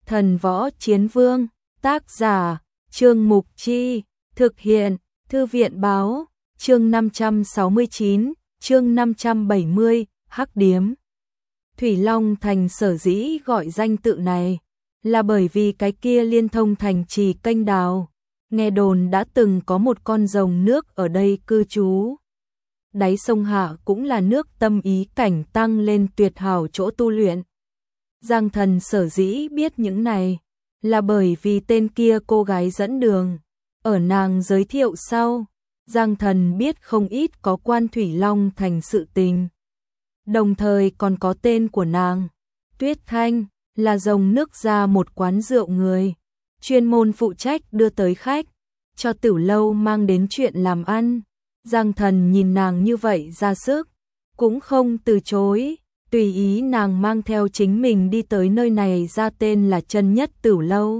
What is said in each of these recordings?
Thần Võ Chiến Vương, tác giả, Trương Mục Chi, thực hiện, Thư viện Báo, chương 569, chương 570, Hắc Điếm. Thủy Long Thành sở dĩ gọi danh tự này, là bởi vì cái kia liên thông thành trì kênh đào. Nghe đồn đã từng có một con rồng nước ở đây cư trú. Đáy sông Hạ cũng là nước tâm ý cảnh tăng lên tuyệt hảo chỗ tu luyện. Giang Thần sở dĩ biết những này, là bởi vì tên kia cô gái dẫn đường. Ở nàng giới thiệu sau, Giang Thần biết không ít có quan Thủy Long Thành sự tình. Đồng thời còn có tên của nàng, Tuyết Thanh, là rồng nước ra một quán rượu người, chuyên môn phụ trách đưa tới khách, cho Tiểu Lâu mang đến chuyện làm ăn. Giang Thần nhìn nàng như vậy ra sức, cũng không từ chối, tùy ý nàng mang theo chính mình đi tới nơi này ra tên là Chân Nhất Tiểu Lâu.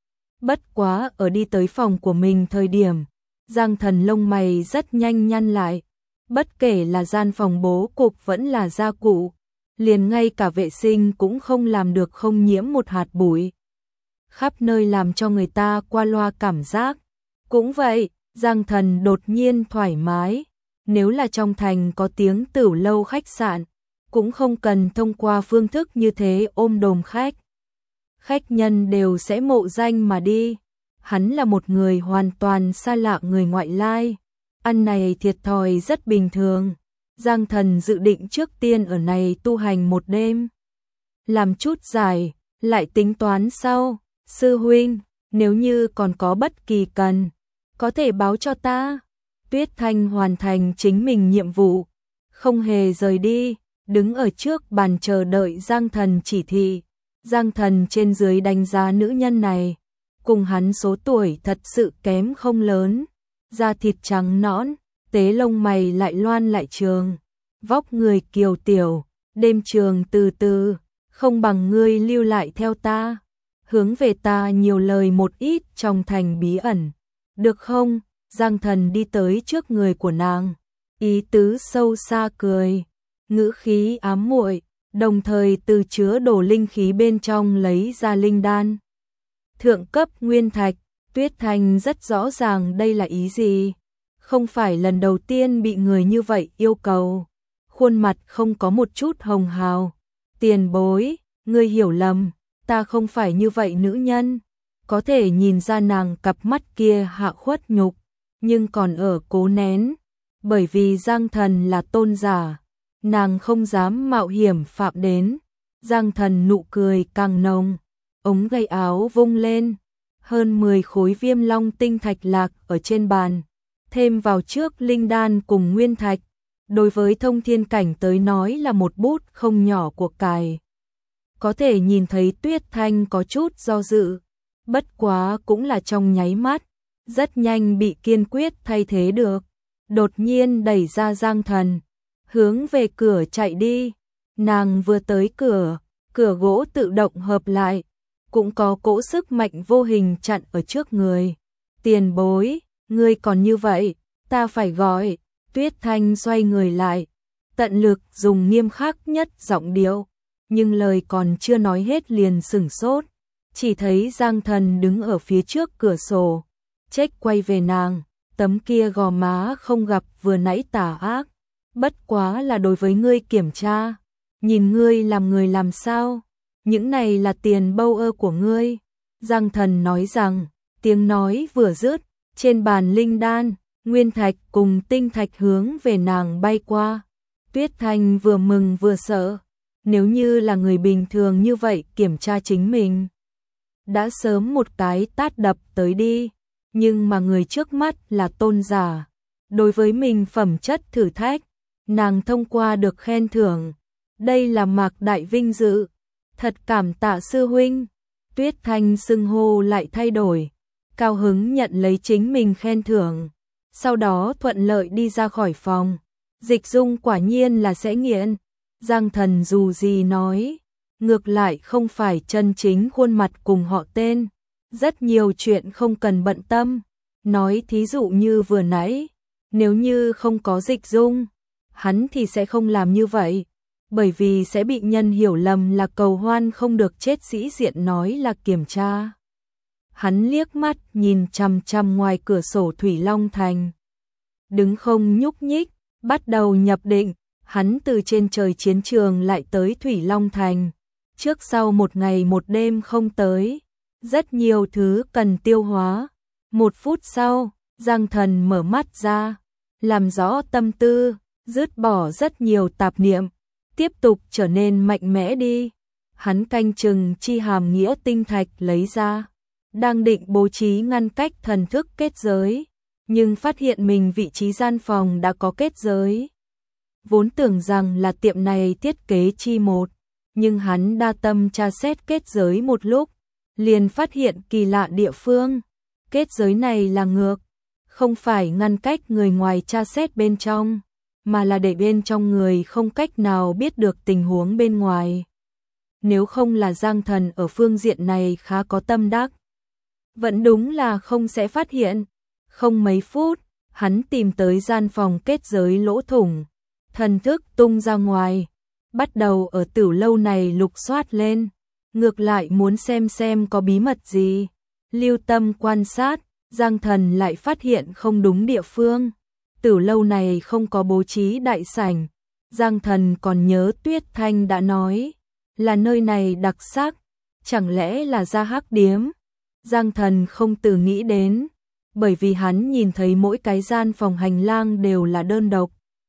Bất quá ở đi tới phòng của mình thời điểm, Giang Thần lông mày rất nhanh nhăn lại, bất kể là gian phòng bố cục vẫn là gia cụ, liền ngay cả vệ sinh cũng không làm được không nhiễm một hạt bụi. Khắp nơi làm cho người ta qua loa cảm giác. Cũng vậy, Giang Thần đột nhiên thoải mái, nếu là trong thành có tiếng Tiểu Lâu khách sạn, cũng không cần thông qua phương thức như thế ôm đồm khách. Khách nhân đều sẽ mộ danh mà đi. Hắn là một người hoàn toàn xa lạ người ngoại lai. Ăn này thiệt thòi rất bình thường. Giang Thần dự định trước tiên ở này tu hành một đêm. Làm chút giải, lại tính toán sau. Sư huynh, nếu như còn có bất kỳ cần, có thể báo cho ta. Tuyết Thanh hoàn thành chính mình nhiệm vụ, không hề rời đi, đứng ở trước bàn chờ đợi Giang Thần chỉ thị. Giang Thần trên dưới đánh giá nữ nhân này, cùng hắn số tuổi thật sự kém không lớn, da thịt trắng nõn, tế lông mày lại loan lại trường, vóc người kiều tiểu, đêm trường từ từ, không bằng ngươi lưu lại theo ta, hướng về ta nhiều lời một ít trong thành bí ẩn, được không? Giang Thần đi tới trước người của nàng, ý tứ sâu xa cười, ngữ khí ám muội, đồng thời từ chứa đổ linh khí bên trong lấy ra linh đan. Thượng cấp nguyên thạch, Tuyết Thanh rất rõ ràng đây là ý gì, không phải lần đầu tiên bị người như vậy yêu cầu. Khuôn mặt không có một chút hồng hào. Tiền bối, ngươi hiểu lầm, ta không phải như vậy nữ nhân. Có thể nhìn ra nàng cặp mắt kia hạ khuất nhục, nhưng còn ở cố nén, bởi vì Giang Thần là tôn giả, nàng không dám mạo hiểm phạm đến. Giang Thần nụ cười càng nồng, ống tay áo vung lên, hơn 10 khối Viêm Long tinh thạch lạc ở trên bàn, thêm vào trước linh đan cùng nguyên thạch, đối với thông thiên cảnh tới nói là một bút không nhỏ của cải. Có thể nhìn thấy Tuyết Thanh có chút do dự, bất quá cũng là trong nháy mắt, rất nhanh bị kiên quyết thay thế được. Đột nhiên đẩy ra Giang Thần, hướng về cửa chạy đi. Nàng vừa tới cửa, cửa gỗ tự động hợp lại, cũng có cỗ sức mạnh vô hình chặn ở trước người. Tiền bối, ngươi còn như vậy, ta phải gọi. Tuyết Thanh xoay người lại, tận lực dùng nghiêm khắc nhất giọng điệu, nhưng lời còn chưa nói hết liền sửng sốt, chỉ thấy Giang Thần đứng ở phía trước cửa sổ, chếch quay về nàng, tấm kia gò má không gặp vừa nãy tà ác, bất quá là đối với ngươi kiểm tra, nhìn ngươi làm người làm sao, những này là tiền bâu ơ của ngươi. Giang Thần nói rằng, tiếng nói vừa dứt, trên bàn linh đan, nguyên thạch cùng tinh thạch hướng về nàng bay qua. Tuyết Thanh vừa mừng vừa sợ, nếu như là người bình thường như vậy kiểm tra chính mình, đã sớm một cái tát đập tới đi, nhưng mà người trước mắt là tôn giả, đối với mình phẩm chất thử thách, nàng thông qua được khen thưởng, đây là mạc đại vinh dự, thật cảm tạ sư huynh. Tuyết Thanh xưng hô lại thay đổi, cao hứng nhận lấy chính mình khen thưởng, sau đó thuận lợi đi ra khỏi phòng. Dịch Dung quả nhiên là sẽ nghiện. Giang Thần dù gì nói, ngược lại không phải chân chính khuôn mặt cùng họ tên, rất nhiều chuyện không cần bận tâm. Nói thí dụ như vừa nãy, nếu như không có Dịch Dung, hắn thì sẽ không làm như vậy, bởi vì sẽ bị nhân hiểu lầm là cầu hoan không được chết, sĩ diện nói là kiểm tra. Hắn liếc mắt nhìn chằm chằm ngoài cửa sổ Thủy Long Thành. Đứng không nhúc nhích, bắt đầu nhập định, hắn từ trên trời chiến trường lại tới Thủy Long Thành. Trước sau một ngày một đêm không tới, rất nhiều thứ cần tiêu hóa. 1 phút sau, Giang Thần mở mắt ra, làm rõ tâm tư, dứt bỏ rất nhiều tạp niệm, tiếp tục trở nên mạnh mẽ đi. Hắn canh chừng chi hàm nghĩa tinh thạch lấy ra, đang định bố trí ngăn cách thần thức kết giới, nhưng phát hiện mình vị trí gian phòng đã có kết giới. Vốn tưởng rằng là tiệm này thiết kế chi một, nhưng hắn đa tâm tra xét kết giới một lúc, liền phát hiện kỳ lạ địa phương. Kết giới này là ngược, không phải ngăn cách người ngoài tra xét bên trong, mà là để bên trong người không cách nào biết được tình huống bên ngoài. Nếu không là Giang Thần ở phương diện này khá có tâm đắc, vẫn đúng là không sẽ phát hiện. Không mấy phút, hắn tìm tới gian phòng kết giới lỗ thủng, thần thức tung ra ngoài, bắt đầu ở Tử lâu này lục soát lên, ngược lại muốn xem có bí mật gì. Lưu tâm quan sát, Giang Thần lại phát hiện không đúng địa phương. Tử lâu này không có bố trí đại sảnh. Giang Thần còn nhớ Tuyết Thanh đã nói là nơi này đặc sắc, chẳng lẽ là ra hắc điếm? Giang Thần không từ nghĩ đến, bởi vì hắn nhìn thấy mỗi cái gian phòng hành lang đều là đơn độc.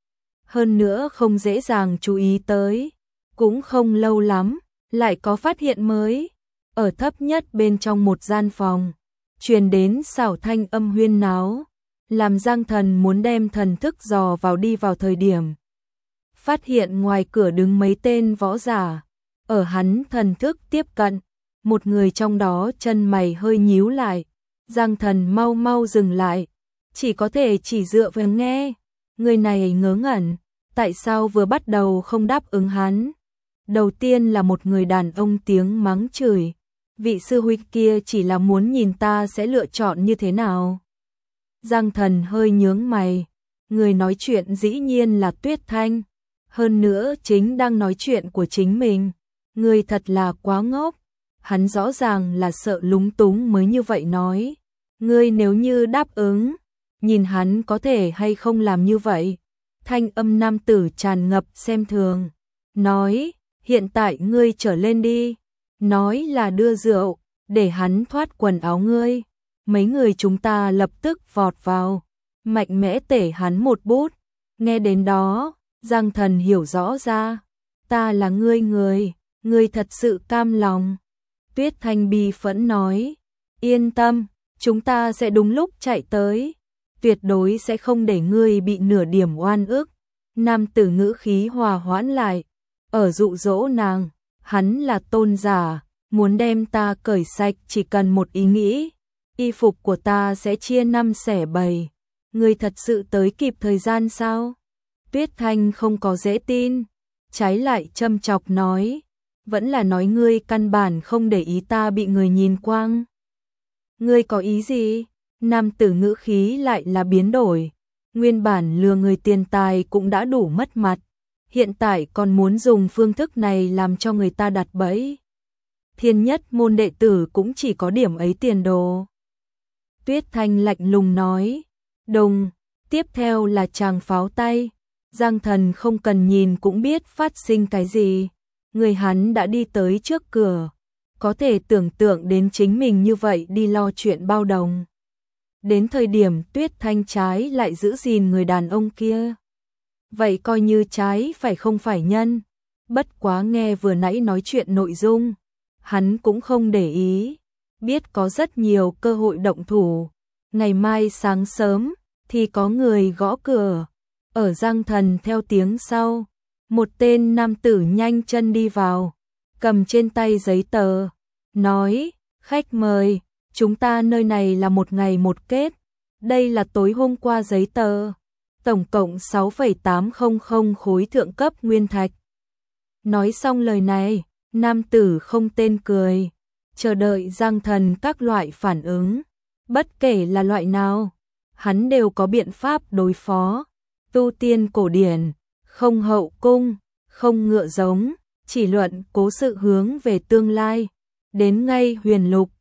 Hơn nữa không dễ dàng chú ý tới, cũng không lâu lắm, lại có phát hiện mới. Ở thấp nhất bên trong một gian phòng, truyền đến xảo thanh âm huyên náo, làm Giang Thần muốn đem thần thức dò vào đi vào thời điểm. Phát hiện ngoài cửa đứng mấy tên võ giả, ở hắn thần thức tiếp cận, một người trong đó chân mày hơi nhíu lại. Giang Thần mau mau dừng lại, chỉ có thể chỉ dựa vào nghe. Người này ngớ ngẩn, tại sao vừa bắt đầu không đáp ứng hắn? Đầu tiên là một người đàn ông tiếng mắng chửi, vị sư huynh kia chỉ là muốn nhìn ta sẽ lựa chọn như thế nào. Giang Thần hơi nhướng mày, người nói chuyện dĩ nhiên là Tuyết Thanh, hơn nữa chính đang nói chuyện của chính mình. Người thật là quá ngốc, hắn rõ ràng là sợ lúng túng mới như vậy nói. Ngươi nếu như đáp ứng, nhìn hắn có thể hay không làm như vậy. Thanh âm nam tử tràn ngập xem thường, nói, hiện tại ngươi trở lên đi. Nói là đưa rượu, để hắn thoát quần áo ngươi. Mấy người chúng ta lập tức vọt vào, mạnh mẽ tể hắn một bút. Nghe đến đó, Giang Thần hiểu rõ ra, ta là ngươi thật sự cam lòng. Tuyết Thanh bi phẫn nói, yên tâm, chúng ta sẽ đúng lúc chạy tới, tuyệt đối sẽ không để ngươi bị nửa điểm oan ức. Nam tử ngữ khí hòa hoãn lại, ở dụ dỗ nàng, hắn là tôn giả, muốn đem ta cởi sạch chỉ cần một ý nghĩ, y phục của ta sẽ chia 5 xẻ 7. Ngươi thật sự tới kịp thời gian sao? Tuyết Thanh không có dễ tin, trái lại châm chọc nói, vẫn là nói ngươi căn bản không để ý ta bị người nhìn quang. Ngươi có ý gì? Nam tử ngữ khí lại là biến đổi, nguyên bản lừa người tiền tài cũng đã đủ mất mặt, hiện tại còn muốn dùng phương thức này làm cho người ta đặt bẫy. Thiên nhất môn đệ tử cũng chỉ có điểm ấy tiền đồ. Tuyết Thanh lạnh lùng nói, đùng, tiếp theo là tràng pháo tay. Giang Thần không cần nhìn cũng biết phát sinh cái gì. Người hắn đã đi tới trước cửa, có thể tưởng tượng đến chính mình như vậy đi lo chuyện bao đồng. Đến thời điểm Tuyết Thanh trái lại giữ gìn người đàn ông kia. Vậy coi như trái phải không phải nhân. Bất quá nghe vừa nãy nói chuyện nội dung, hắn cũng không để ý, biết có rất nhiều cơ hội động thủ. Ngày mai sáng sớm thì có người gõ cửa, ở Giang Thần theo tiếng sau, một tên nam tử nhanh chân đi vào, cầm trên tay giấy tờ, nói, khách mời, chúng ta nơi này là một ngày một kết, đây là tối hôm qua giấy tờ, tổng cộng 6,800 khối thượng cấp nguyên thạch. Nói xong lời này, nam tử không tên cười, chờ đợi Giang Thần các loại phản ứng, bất kể là loại nào, hắn đều có biện pháp đối phó. Tu tiên cổ điển, không hậu cung, không ngựa giống, chỉ luận cố sự hướng về tương lai. Đến ngay Huyền Lục,